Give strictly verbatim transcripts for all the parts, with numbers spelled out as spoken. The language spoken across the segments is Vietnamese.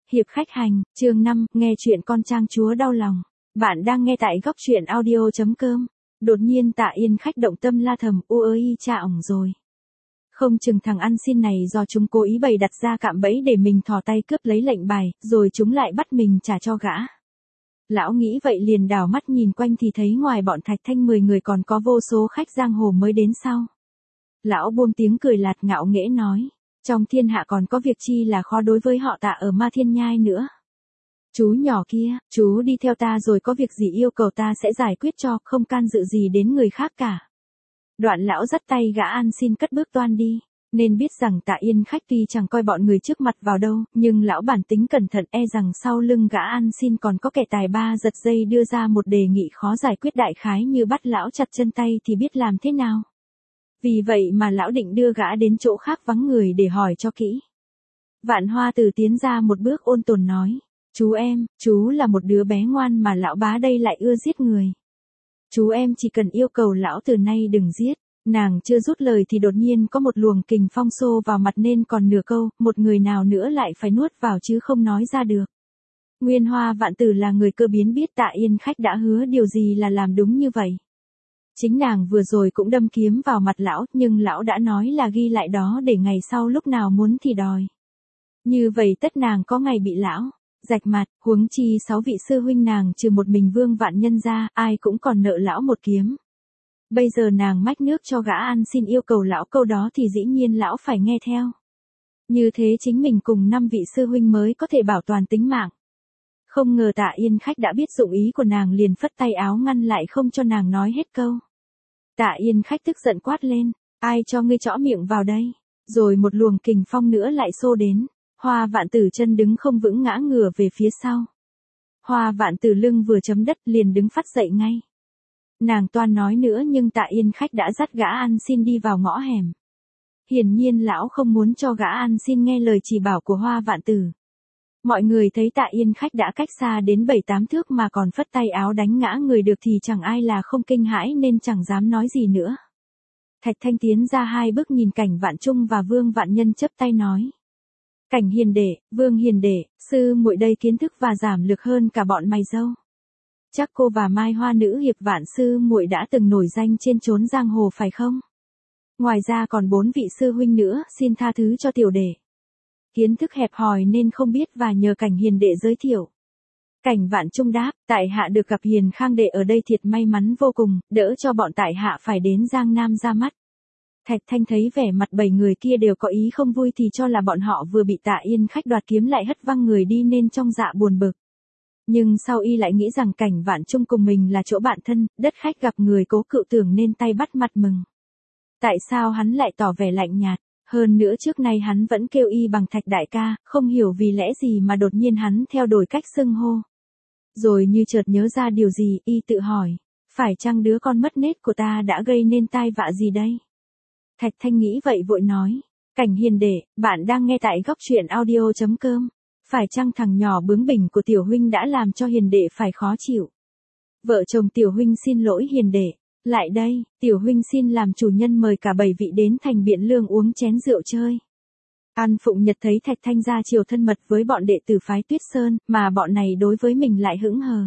Hiệp khách hành, chương năm, nghe chuyện con trang chúa đau lòng. Bạn đang nghe tại góc truyện audio chấm com. Đột nhiên Tạ Yên khách động tâm la thầm, u ơi cha ổng rồi. Không chừng thằng ăn xin này do chúng cố ý bày đặt ra cạm bẫy để mình thò tay cướp lấy lệnh bài, rồi chúng lại bắt mình trả cho gã. Lão nghĩ vậy liền đảo mắt nhìn quanh thì thấy ngoài bọn Thạch Thanh mười người còn có vô số khách giang hồ mới đến sau. Lão buông tiếng cười lạt ngạo nghễ nói. Trong thiên hạ còn có việc chi là khó đối với họ Tạ ở Ma Thiên Nhai nữa. Chú nhỏ kia, chú đi theo ta rồi có việc gì yêu cầu ta sẽ giải quyết cho, không can dự gì đến người khác cả. Đoạn lão dắt tay gã ăn xin cất bước toan đi, nên biết rằng Tạ Yên khách tuy chẳng coi bọn người trước mặt vào đâu, nhưng lão bản tính cẩn thận e rằng sau lưng gã ăn xin còn có kẻ tài ba giật dây đưa ra một đề nghị khó giải quyết đại khái như bắt lão chặt chân tay thì biết làm thế nào. Vì vậy mà lão định đưa gã đến chỗ khác vắng người để hỏi cho kỹ. Vạn Hoa Tử tiến ra một bước ôn tồn nói. Chú em, chú là một đứa bé ngoan mà lão bá đây lại ưa giết người. Chú em chỉ cần yêu cầu lão từ nay đừng giết. Nàng chưa rút lời thì đột nhiên có một luồng kình phong xô vào mặt nên còn nửa câu, một người nào nữa lại phải nuốt vào chứ không nói ra được. Nguyên Hoa Vạn Tử là người cơ biến biết Tạ Yên khách đã hứa điều gì là làm đúng như vậy. Chính nàng vừa rồi cũng đâm kiếm vào mặt lão, nhưng lão đã nói là ghi lại đó để ngày sau lúc nào muốn thì đòi. Như vậy tất nàng có ngày bị lão rạch mặt, huống chi sáu vị sư huynh nàng trừ một mình Vương Vạn Nhân ra, ai cũng còn nợ lão một kiếm. Bây giờ nàng mách nước cho gã ăn xin yêu cầu lão câu đó thì dĩ nhiên lão phải nghe theo. Như thế chính mình cùng năm vị sư huynh mới có thể bảo toàn tính mạng. Không ngờ Tạ Yên khách đã biết dụng ý của nàng liền phất tay áo ngăn lại không cho nàng nói hết câu. Tạ Yên khách tức giận quát lên, ai cho ngươi trõ miệng vào đây, rồi một luồng kình phong nữa lại xô đến, Hoa Vạn Tử chân đứng không vững ngã ngửa về phía sau. Hoa Vạn Tử lưng vừa chấm đất liền đứng phắt dậy ngay. Nàng toan nói nữa nhưng Tạ Yên khách đã dắt gã ăn xin đi vào ngõ hẻm. Hiển nhiên lão không muốn cho gã ăn xin nghe lời chỉ bảo của Hoa Vạn Tử. Mọi người thấy Tạ Yên khách đã cách xa đến bảy tám thước mà còn phất tay áo đánh ngã người được thì chẳng ai là không kinh hãi nên chẳng dám nói gì nữa. Thạch Thanh tiến ra hai bước nhìn Cảnh Vạn Trung và Vương Vạn Nhân chắp tay nói. Cảnh hiền đệ, Vương hiền đệ, sư muội đây kiến thức và giảm lực hơn cả bọn mày dâu. Chắc cô và Mai Hoa nữ hiệp Vạn sư muội đã từng nổi danh trên chốn giang hồ phải không? Ngoài ra còn bốn vị sư huynh nữa, xin tha thứ cho tiểu đệ. Kiến thức hẹp hòi nên không biết và nhờ Cảnh hiền đệ giới thiệu. Cảnh Vạn Trung đáp, tại hạ được gặp Hiền Khang đệ ở đây thiệt may mắn vô cùng, đỡ cho bọn tại hạ phải đến Giang Nam ra mắt. Thạch Thanh thấy vẻ mặt bảy người kia đều có ý không vui thì cho là bọn họ vừa bị Tạ Yên khách đoạt kiếm lại hất văng người đi nên trong dạ buồn bực. Nhưng sau y lại nghĩ rằng Cảnh Vạn Trung cùng mình là chỗ bạn thân, đất khách gặp người cố cựu tưởng nên tay bắt mặt mừng. Tại sao hắn lại tỏ vẻ lạnh nhạt? Hơn nữa trước nay hắn vẫn kêu y bằng Thạch đại ca, không hiểu vì lẽ gì mà đột nhiên hắn theo đổi cách xưng hô. Rồi như chợt nhớ ra điều gì, y tự hỏi, phải chăng đứa con mất nết của ta đã gây nên tai vạ gì đây? Thạch Thanh nghĩ vậy vội nói, Cảnh hiền đệ, bạn đang nghe tại góc truyện audio chấm com. Phải chăng thằng nhỏ bướng bỉnh của tiểu huynh đã làm cho hiền đệ phải khó chịu? Vợ chồng tiểu huynh xin lỗi hiền đệ. Lại đây, tiểu huynh xin làm chủ nhân mời cả bảy vị đến thành Biện Lương uống chén rượu chơi. An Phụng Nhật thấy Thạch Thanh ra chiều thân mật với bọn đệ tử phái Tuyết Sơn, mà bọn này đối với mình lại hững hờ.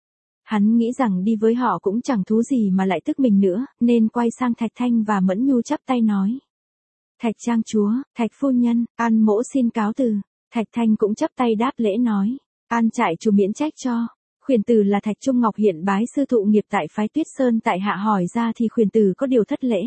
Hắn nghĩ rằng đi với họ cũng chẳng thú gì mà lại tức mình nữa, nên quay sang Thạch Thanh và Mẫn Nhu chắp tay nói. Thạch trang chúa, Thạch phu nhân, An mỗ xin cáo từ. Thạch Thanh cũng chắp tay đáp lễ nói. An trại chủ miễn trách cho. Khuyển tử là Thạch Trung Ngọc hiện bái sư thụ nghiệp tại phái Tuyết Sơn tại hạ hỏi ra thì khuyển tử có điều thất lễ.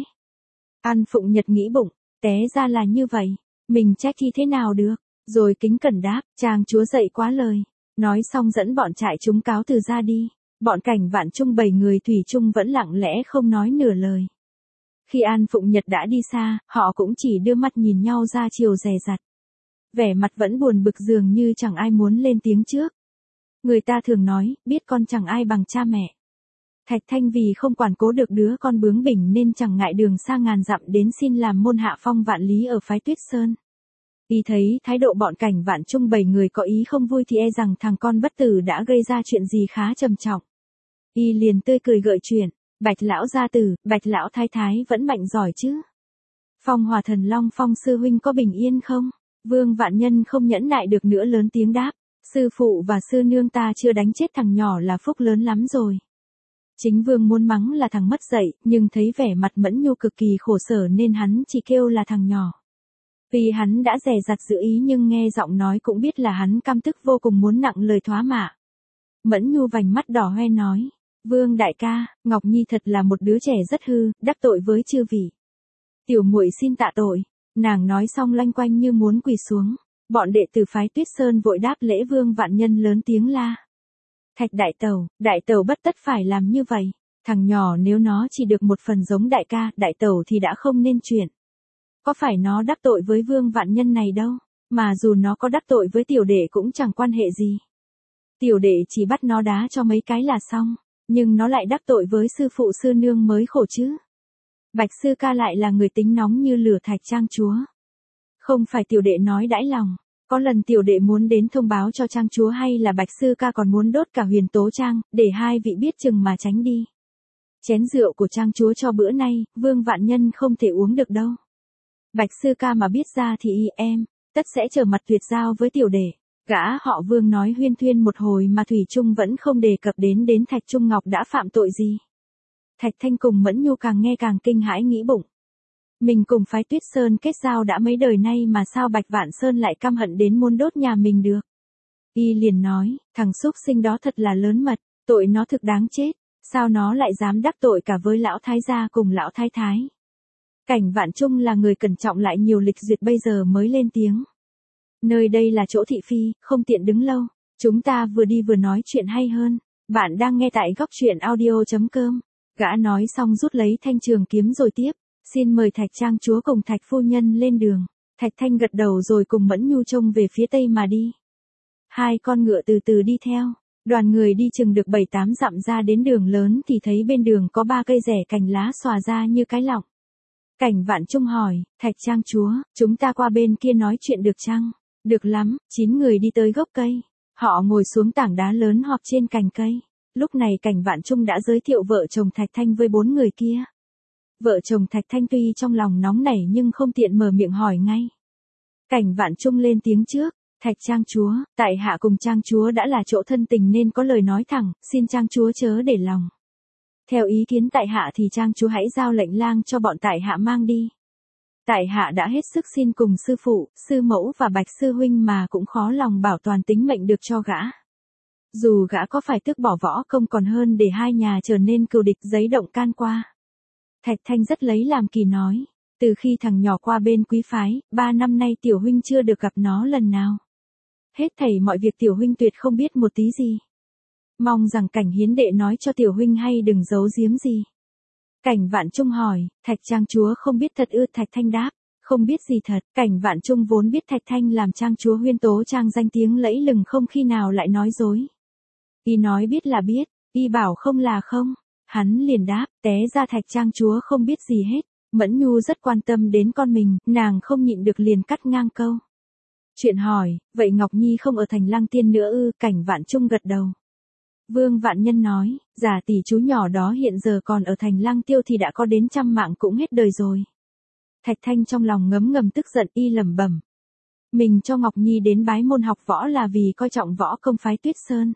An Phụng Nhật nghĩ bụng, té ra là như vậy, mình trách thì thế nào được, rồi kính cẩn đáp, trang chúa dạy quá lời. Nói xong dẫn bọn trại chúng cáo từ ra đi, bọn Cảnh Vạn Trung bảy người thủy chung vẫn lặng lẽ không nói nửa lời. Khi An Phụng Nhật đã đi xa, họ cũng chỉ đưa mắt nhìn nhau ra chiều dè dặt. Vẻ mặt vẫn buồn bực dường như chẳng ai muốn lên tiếng trước. Người ta thường nói, biết con chẳng ai bằng cha mẹ. Thạch Thanh vì không quản cố được đứa con bướng bỉnh nên chẳng ngại đường xa ngàn dặm đến xin làm môn hạ phong vạn lý ở phái Tuyết Sơn. Y thấy thái độ bọn Cảnh Vạn Trung bảy người có ý không vui thì e rằng thằng con bất tử đã gây ra chuyện gì khá trầm trọng. Y liền tươi cười gợi chuyện, Bạch lão gia tử, Bạch lão thái thái vẫn mạnh giỏi chứ? Phong Hòa Thần Long Phong sư huynh có bình yên không? Vương Vạn Nhân không nhẫn nại được nữa lớn tiếng đáp, Sư phụ và sư nương ta chưa đánh chết thằng nhỏ là phúc lớn lắm rồi. Chính vương muốn mắng là thằng mất dạy, nhưng thấy vẻ mặt Mẫn Nhu cực kỳ khổ sở nên hắn chỉ kêu là thằng nhỏ. Vì hắn đã dè dặt giữ ý nhưng nghe giọng nói cũng biết là hắn căm tức vô cùng muốn nặng lời thoá mạ. Mẫn Nhu vành mắt đỏ hoe nói, Vương đại ca, Ngọc Nhi thật là một đứa trẻ rất hư, đắc tội với chư vị. Tiểu muội xin tạ tội. Nàng nói xong loanh quanh như muốn quỳ xuống. Bọn đệ tử phái Tuyết Sơn vội đáp lễ. Vương Vạn Nhân lớn tiếng la. Thạch đại tẩu, đại tẩu bất tất phải làm như vậy. Thằng nhỏ nếu nó chỉ được một phần giống đại ca, đại tẩu thì đã không nên chuyện. Có phải nó đắc tội với Vương Vạn Nhân này đâu, mà dù nó có đắc tội với tiểu đệ cũng chẳng quan hệ gì. Tiểu đệ chỉ bắt nó đá cho mấy cái là xong, nhưng nó lại đắc tội với sư phụ sư nương mới khổ chứ. Bạch sư ca lại là người tính nóng như lửa. Thạch trang chúa. Không phải tiểu đệ nói đãi lòng, có lần tiểu đệ muốn đến thông báo cho trang chúa hay là Bạch sư ca còn muốn đốt cả Huyền Tố Trang, để hai vị biết chừng mà tránh đi. Chén rượu của trang chúa cho bữa nay, Vương Vạn Nhân không thể uống được đâu. Bạch sư ca mà biết ra thì y em, tất sẽ trở mặt tuyệt giao với tiểu đệ. Gã họ Vương nói huyên thuyên một hồi mà thủy chung vẫn không đề cập đến đến Thạch Trung Ngọc đã phạm tội gì. Thạch Thanh cùng Mẫn Nhu càng nghe càng kinh hãi nghĩ bụng. Mình cùng phái Tuyết Sơn kết giao đã mấy đời nay mà sao Bạch Vạn Sơn lại căm hận đến muốn đốt nhà mình được. Y liền nói, thằng xúc sinh đó thật là lớn mật, tội nó thực đáng chết, sao nó lại dám đắc tội cả với lão thái gia cùng lão thái thái. Cảnh Vạn Trung là người cẩn trọng lại nhiều lịch duyệt bây giờ mới lên tiếng. Nơi đây là chỗ thị phi, không tiện đứng lâu, chúng ta vừa đi vừa nói chuyện hay hơn. Bạn đang nghe tại góc truyện audio chấm com. Gã nói xong rút lấy thanh trường kiếm rồi tiếp, xin mời Thạch trang chúa cùng Thạch phu nhân lên đường. Thạch Thanh gật đầu rồi cùng Mẫn Nhu trông về phía tây mà đi. Hai con ngựa từ từ đi theo, đoàn người đi chừng được bảy tám dặm ra đến đường lớn thì thấy bên đường có ba cây rẻ cành lá xòa ra như cái lọng. Cảnh Vạn Trung hỏi, Thạch trang chúa, chúng ta qua bên kia nói chuyện được chăng? Được lắm. Chín người đi tới gốc cây, họ ngồi xuống tảng đá lớn họp trên cành cây. Lúc này Cảnh Vạn Trung đã giới thiệu vợ chồng Thạch Thanh với bốn người kia. Vợ chồng Thạch Thanh tuy trong lòng nóng nảy nhưng không tiện mở miệng hỏi ngay. Cảnh Vạn Trung lên tiếng trước, Thạch trang chúa, tại hạ cùng trang chúa đã là chỗ thân tình nên có lời nói thẳng, xin trang chúa chớ để lòng. Theo ý kiến tại hạ thì trang chúa hãy giao lệnh lang cho bọn tại hạ mang đi. Tại hạ đã hết sức xin cùng sư phụ, sư mẫu và Bạch sư huynh mà cũng khó lòng bảo toàn tính mệnh được cho gã. Dù gã có phải tước bỏ võ công còn hơn để hai nhà trở nên cừu địch giấy động can qua. Thạch Thanh rất lấy làm kỳ nói, từ khi thằng nhỏ qua bên quý phái, ba năm nay tiểu huynh chưa được gặp nó lần nào. Hết thảy mọi việc tiểu huynh tuyệt không biết một tí gì. Mong rằng Cảnh hiến đệ nói cho tiểu huynh hay đừng giấu giếm gì. Cảnh Vạn Trung hỏi, Thạch trang chúa không biết thật ư? Thạch Thanh đáp, không biết gì thật. Cảnh Vạn Trung vốn biết Thạch Thanh làm trang chúa Huyên Tố Trang danh tiếng lẫy lừng không khi nào lại nói dối. Y nói biết là biết, y bảo không là không. Hắn liền đáp, té ra Thạch trang chúa không biết gì hết. Mẫn Nhu rất quan tâm đến con mình, nàng không nhịn được liền cắt ngang câu. Chuyện hỏi, vậy Ngọc Nhi không ở thành Lăng Tiên nữa ư? Cảnh Vạn Trung gật đầu. Vương Vạn Nhân nói, giả tỷ chú nhỏ đó hiện giờ còn ở thành Lăng Tiêu thì đã có đến trăm mạng cũng hết đời rồi. Thạch Thanh trong lòng ngấm ngầm tức giận, y lẩm bẩm. Mình cho Ngọc Nhi đến bái môn học võ là vì coi trọng võ công phái Tuyết Sơn.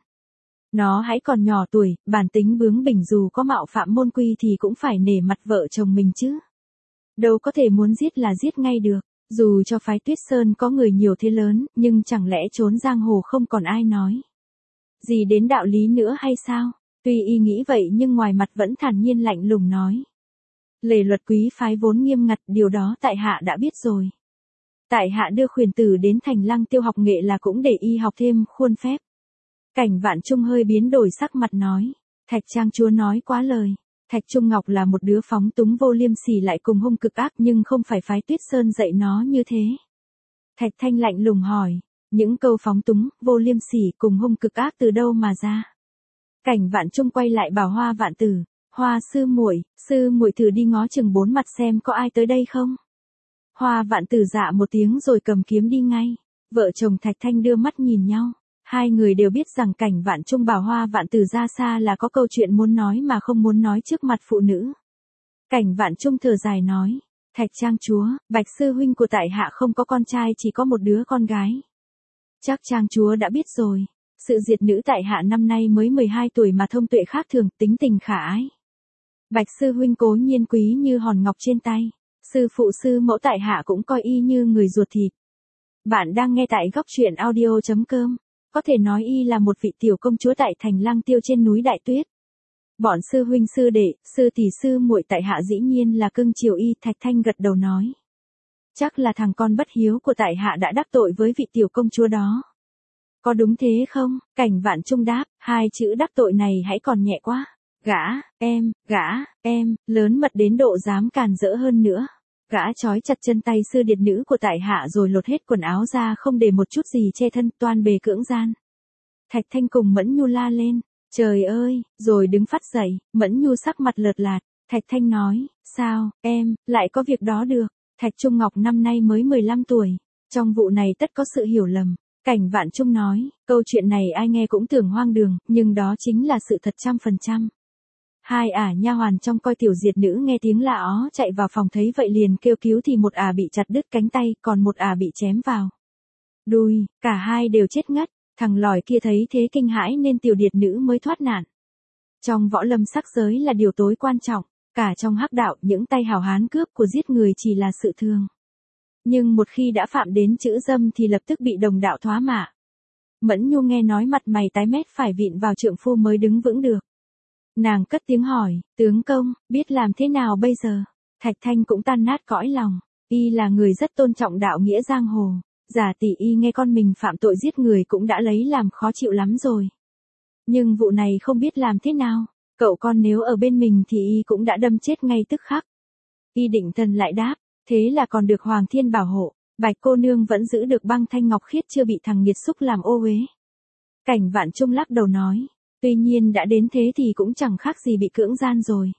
Nó hãy còn nhỏ tuổi, bản tính bướng bỉnh dù có mạo phạm môn quy thì cũng phải nể mặt vợ chồng mình chứ. Đâu có thể muốn giết là giết ngay được, dù cho phái Tuyết Sơn có người nhiều thế lớn, nhưng chẳng lẽ trốn giang hồ không còn ai nói gì đến đạo lý nữa hay sao? Tuy y nghĩ vậy nhưng ngoài mặt vẫn thản nhiên lạnh lùng nói. Lề luật quý phái vốn nghiêm ngặt, điều đó tại hạ đã biết rồi. Tại hạ đưa khuyển tử đến thành Lăng Tiêu học nghệ là cũng để y học thêm khuôn phép. Cảnh Vạn Trung hơi biến đổi sắc mặt nói. Thạch trang chúa nói quá lời. Thạch Trung Ngọc là một đứa phóng túng vô liêm sỉ lại cùng hung cực ác nhưng không phải phái Tuyết Sơn dạy nó như thế. Thạch Thanh lạnh lùng hỏi. Những câu phóng túng, vô liêm sỉ cùng hung cực ác từ đâu mà ra? Cảnh Vạn Trung quay lại bảo Hoa Vạn Tử, Hoa sư muội, sư muội thử đi ngó chừng bốn mặt xem có ai tới đây không? Hoa Vạn Tử dạ một tiếng rồi cầm kiếm đi ngay. Vợ chồng Thạch Thanh đưa mắt nhìn nhau. Hai người đều biết rằng Cảnh Vạn Trung bảo Hoa Vạn Tử ra xa là có câu chuyện muốn nói mà không muốn nói trước mặt phụ nữ. Cảnh Vạn Trung thở dài nói, Thạch trang chúa, Bạch sư huynh của tại hạ không có con trai chỉ có một đứa con gái. Chắc trang chúa đã biết rồi. Sự diệt nữ tại hạ năm nay mới mười hai tuổi mà thông tuệ khác thường, tính tình khả ái. Bạch sư huynh cố nhiên quý như hòn ngọc trên tay. Sư phụ sư mẫu tại hạ cũng coi y như người ruột thịt. Bạn đang nghe tại góc truyện audio chấm com. Có thể nói y là một vị tiểu công chúa tại thành Lăng Tiêu trên núi Đại Tuyết. Bọn sư huynh sư đệ, sư tỷ sư muội tại hạ dĩ nhiên là cưng chiều y. Thạch Thanh gật đầu nói. Chắc là thằng con bất hiếu của tại hạ đã đắc tội với vị tiểu công chúa đó. Có đúng thế không? Cảnh Vạn Trung đáp, hai chữ đắc tội này hãy còn nhẹ quá. Gã, em, gã, em, lớn mật đến độ dám càn rỡ hơn nữa. Gã trói chặt chân tay sư điệt nữ của tại hạ rồi lột hết quần áo ra không để một chút gì che thân, toan bề cưỡng gian. Thạch Thanh cùng Mẫn Nhu la lên. Trời ơi, rồi đứng phát dậy, Mẫn Nhu sắc mặt lợt lạt. Thạch Thanh nói, sao, em, lại có việc đó được. Thạch Trung Ngọc năm nay mới mười lăm tuổi. Trong vụ này tất có sự hiểu lầm. Cảnh Vạn Trung nói, câu chuyện này ai nghe cũng tưởng hoang đường, nhưng đó chính là sự thật trăm phần trăm. Hai ả nha hoàn trong coi tiểu diệt nữ nghe tiếng la ó chạy vào phòng thấy vậy liền kêu cứu thì một ả bị chặt đứt cánh tay, còn một ả bị chém vào đùi, cả hai đều chết ngất. Thằng lòi kia thấy thế kinh hãi nên tiểu điệt nữ mới thoát nạn. Trong võ lâm sắc giới là điều tối quan trọng, cả trong hắc đạo những tay hào hán cướp của giết người chỉ là sự thường. Nhưng một khi đã phạm đến chữ dâm thì lập tức bị đồng đạo thoá mạ. Mẫn Nhu nghe nói mặt mày tái mét phải vịn vào trượng phu mới đứng vững được. Nàng cất tiếng hỏi, tướng công, biết làm thế nào bây giờ? Thạch Thanh cũng tan nát cõi lòng, y là người rất tôn trọng đạo nghĩa giang hồ. Giả tỷ y nghe con mình phạm tội giết người cũng đã lấy làm khó chịu lắm rồi. Nhưng vụ này không biết làm thế nào, cậu con nếu ở bên mình thì y cũng đã đâm chết ngay tức khắc. Y định thần lại đáp, thế là còn được Hoàng Thiên bảo hộ, Bạch cô nương vẫn giữ được băng thanh ngọc khiết chưa bị thằng nghiệt xúc làm ô uế. Cảnh Vạn Trung lắc đầu nói, tuy nhiên đã đến thế thì cũng chẳng khác gì bị cưỡng gian rồi.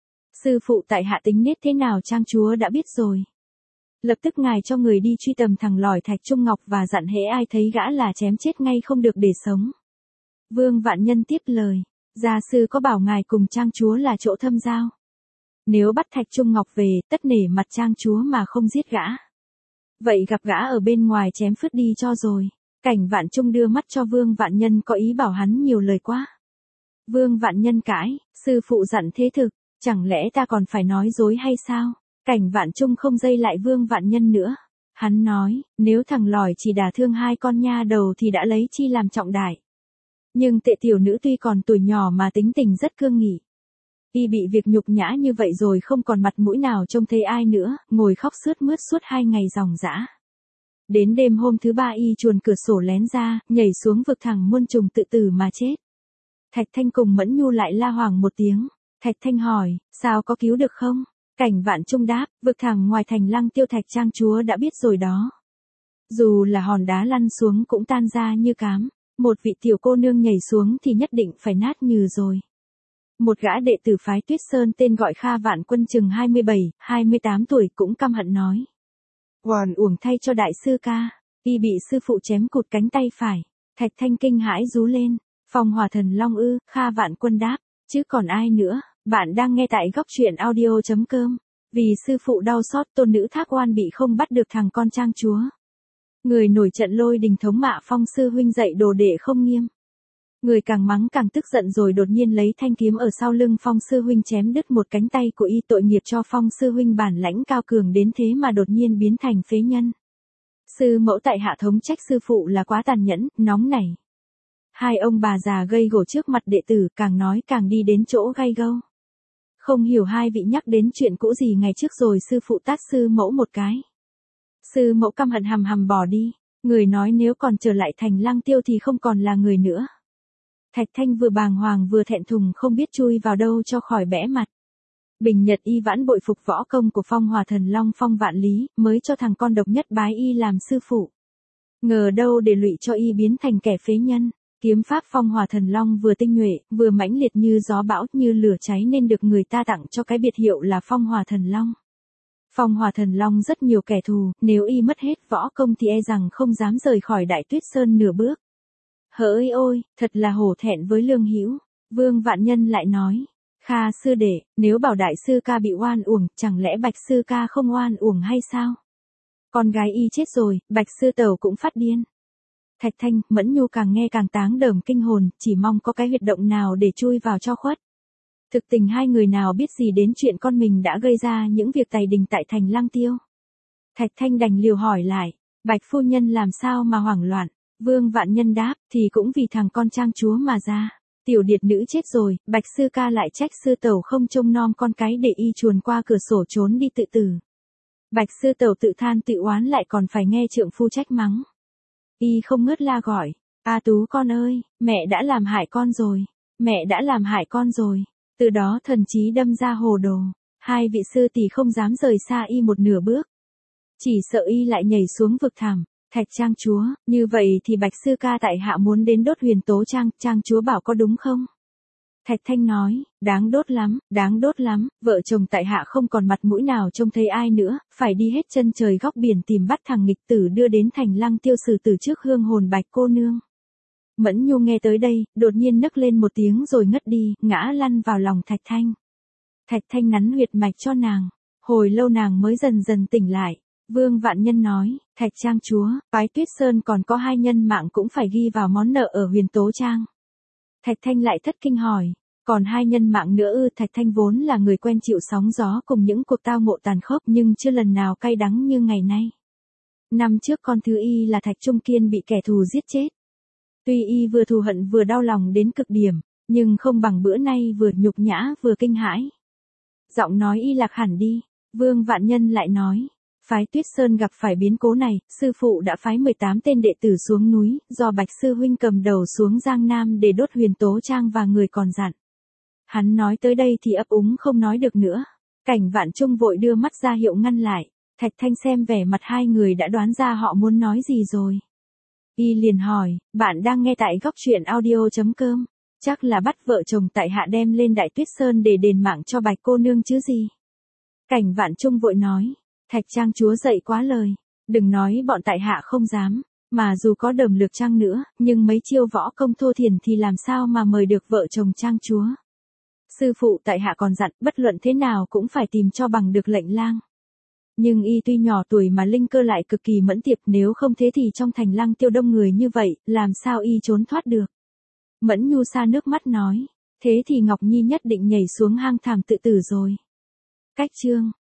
Sư phụ tại hạ tính nết thế nào trang chúa đã biết rồi. Lập tức ngài cho người đi truy tầm thằng lòi Thạch Trung Ngọc và dặn hễ ai thấy gã là chém chết ngay không được để sống. Vương Vạn Nhân tiếp lời, gia sư có bảo ngài cùng trang chúa là chỗ thâm giao. Nếu bắt Thạch Trung Ngọc về, tất nể mặt trang chúa mà không giết gã. Vậy gặp gã ở bên ngoài chém phứt đi cho rồi. Cảnh Vạn Trung đưa mắt cho Vương Vạn Nhân có ý bảo hắn nhiều lời quá. Vương Vạn Nhân cãi, sư phụ dặn thế thực, chẳng lẽ ta còn phải nói dối hay sao? Cảnh Vạn Trung không dây lại Vương Vạn Nhân nữa. Hắn nói, nếu thằng lòi chỉ đả thương hai con nha đầu thì đã lấy chi làm trọng đại. Nhưng tệ tiểu nữ tuy còn tuổi nhỏ mà tính tình rất cương nghị. Y bị việc nhục nhã như vậy rồi không còn mặt mũi nào trông thấy ai nữa, ngồi khóc sướt mướt suốt hai ngày ròng rã. Đến đêm hôm thứ ba y chuồn cửa sổ lén ra, nhảy xuống vực thẳng muôn trùng tự tử mà chết. Thạch Thanh cùng Mẫn Nhu lại la hoảng một tiếng. Thạch Thanh hỏi, sao có cứu được không? Cảnh Vạn Trung đáp, vực thẳng ngoài thành Lăng Tiêu Thạch trang chúa đã biết rồi đó. Dù là hòn đá lăn xuống cũng tan ra như cám, một vị tiểu cô nương nhảy xuống thì nhất định phải nát nhừ rồi. Một gã đệ tử phái Tuyết Sơn tên gọi Kha Vạn Quân chừng hai mươi bảy, hai mươi tám tuổi cũng căm hận nói. Oan uổng thay cho đại sư ca, y bị sư phụ chém cụt cánh tay phải. Thạch Thanh kinh hãi rú lên, Phong Hỏa Thần Long ư? Kha Vạn Quân đáp, chứ còn ai nữa. Bạn đang nghe tại góc truyện audio chấm com. Vì sư phụ đau xót tôn nữ Thác Oan bị không bắt được thằng con trang chúa. Người nổi trận lôi đình thống mạ Phong sư huynh dạy đồ đệ không nghiêm. Người càng mắng càng tức giận rồi đột nhiên lấy thanh kiếm ở sau lưng Phong sư huynh chém đứt một cánh tay của y, tội nghiệp cho Phong sư huynh bản lãnh cao cường đến thế mà đột nhiên biến thành phế nhân. Sư mẫu tại hạ thống trách sư phụ là quá tàn nhẫn, nóng nảy. Hai ông bà già gây gổ trước mặt đệ tử, càng nói càng đi đến chỗ gay gâu. Không hiểu hai vị nhắc đến chuyện cũ gì ngày trước rồi sư phụ tát sư mẫu một cái. Sư mẫu căm hận hầm hầm bỏ đi, người nói nếu còn trở lại thành Lăng Tiêu thì không còn là người nữa. Thạch Thanh vừa bàng hoàng vừa thẹn thùng không biết chui vào đâu cho khỏi bẽ mặt. Bình Nhật y vãn bội phục võ công của Phong Hỏa Thần Long Phong Vạn Lý, mới cho thằng con độc nhất bái y làm sư phụ. Ngờ đâu để lụy cho y biến thành kẻ phế nhân. Kiếm pháp Phong Hỏa Thần Long vừa tinh nhuệ, vừa mãnh liệt như gió bão, như lửa cháy nên được người ta tặng cho cái biệt hiệu là Phong Hỏa Thần Long. Phong Hỏa Thần Long rất nhiều kẻ thù, nếu y mất hết võ công thì e rằng không dám rời khỏi Đại Tuyết Sơn nửa bước. Hỡi ôi, thật là hổ thẹn với lương hữu. Vương Vạn Nhân lại nói, Kha sư đệ, nếu bảo đại sư ca bị oan uổng, chẳng lẽ Bạch sư ca không oan uổng hay sao? Con gái y chết rồi, Bạch sư tẩu cũng phát điên. Thạch Thanh, Mẫn Nhu càng nghe càng táng đờm kinh hồn, chỉ mong có cái huyệt động nào để chui vào cho khuất. Thực tình hai người nào biết gì đến chuyện con mình đã gây ra những việc tày đình tại thành Lăng Tiêu. Thạch Thanh đành liều hỏi lại, Bạch phu nhân làm sao mà hoảng loạn. Vương Vạn Nhân đáp, thì cũng vì thằng con trang chúa mà ra. Tiểu điệt nữ chết rồi, Bạch sư ca lại trách sư tẩu không trông nom con cái để y chuồn qua cửa sổ trốn đi tự tử. Bạch sư tẩu tự than tự oán lại còn phải nghe trượng phu trách mắng. Y không ngớt la gọi, A Tú con ơi, mẹ đã làm hại con rồi, mẹ đã làm hại con rồi. Từ đó thần trí đâm ra hồ đồ, hai vị sư tỷ không dám rời xa y một nửa bước. Chỉ sợ y lại nhảy xuống vực thẳm. Thạch trang chúa, như vậy thì Bạch sư ca tại hạ muốn đến đốt huyền tố trang, trang chúa bảo có đúng không? Thạch Thanh nói, đáng đốt lắm, đáng đốt lắm, vợ chồng tại hạ không còn mặt mũi nào trông thấy ai nữa, phải đi hết chân trời góc biển tìm bắt thằng nghịch tử đưa đến thành Lăng Tiêu xử tử trước hương hồn Bạch cô nương. Mẫn Nhu nghe tới đây, đột nhiên nấc lên một tiếng rồi ngất đi, ngã lăn vào lòng Thạch Thanh. Thạch Thanh nắn huyệt mạch cho nàng, hồi lâu nàng mới dần dần tỉnh lại. Vương Vạn Nhân nói, Thạch trang chúa, Phái Tuyết Sơn còn có hai nhân mạng cũng phải ghi vào món nợ ở huyền tố trang. Thạch Thanh lại thất kinh hỏi, còn hai nhân mạng nữa ư? Thạch Thanh vốn là người quen chịu sóng gió cùng những cuộc tao ngộ tàn khốc nhưng chưa lần nào cay đắng như ngày nay. Năm trước con thứ y là Thạch Trung Kiên bị kẻ thù giết chết. Tuy y vừa thù hận vừa đau lòng đến cực điểm, nhưng không bằng bữa nay vừa nhục nhã vừa kinh hãi. Giọng nói y lạc hẳn đi, Vương Vạn Nhân lại nói. Phái Tuyết Sơn gặp phải biến cố này, sư phụ đã phái mười tám tên đệ tử xuống núi, do Bạch sư huynh cầm đầu xuống Giang Nam để đốt huyền tố trang và người còn dặn. Hắn nói tới đây thì ấp úng không nói được nữa. Cảnh Vạn Trung vội đưa mắt ra hiệu ngăn lại. Thạch Thanh xem vẻ mặt hai người đã đoán ra họ muốn nói gì rồi. Y liền hỏi, bạn đang nghe tại góc truyện audio chấm com. Chắc là bắt vợ chồng tại hạ đem lên Đại Tuyết Sơn để đền mạng cho Bạch cô nương chứ gì. Cảnh Vạn Trung vội nói. Thạch trang chúa dạy quá lời, đừng nói bọn tại hạ không dám, mà dù có đờm lược trang nữa, nhưng mấy chiêu võ công thô thiển thì làm sao mà mời được vợ chồng trang chúa. Sư phụ tại hạ còn dặn bất luận thế nào cũng phải tìm cho bằng được lệnh lang. Nhưng y tuy nhỏ tuổi mà linh cơ lại cực kỳ mẫn tiệp, nếu không thế thì trong thành Lăng Tiêu đông người như vậy, làm sao y trốn thoát được. Mẫn Nhu xa nước mắt nói, thế thì Ngọc Nhi nhất định nhảy xuống hang thảm tự tử rồi. Cách chương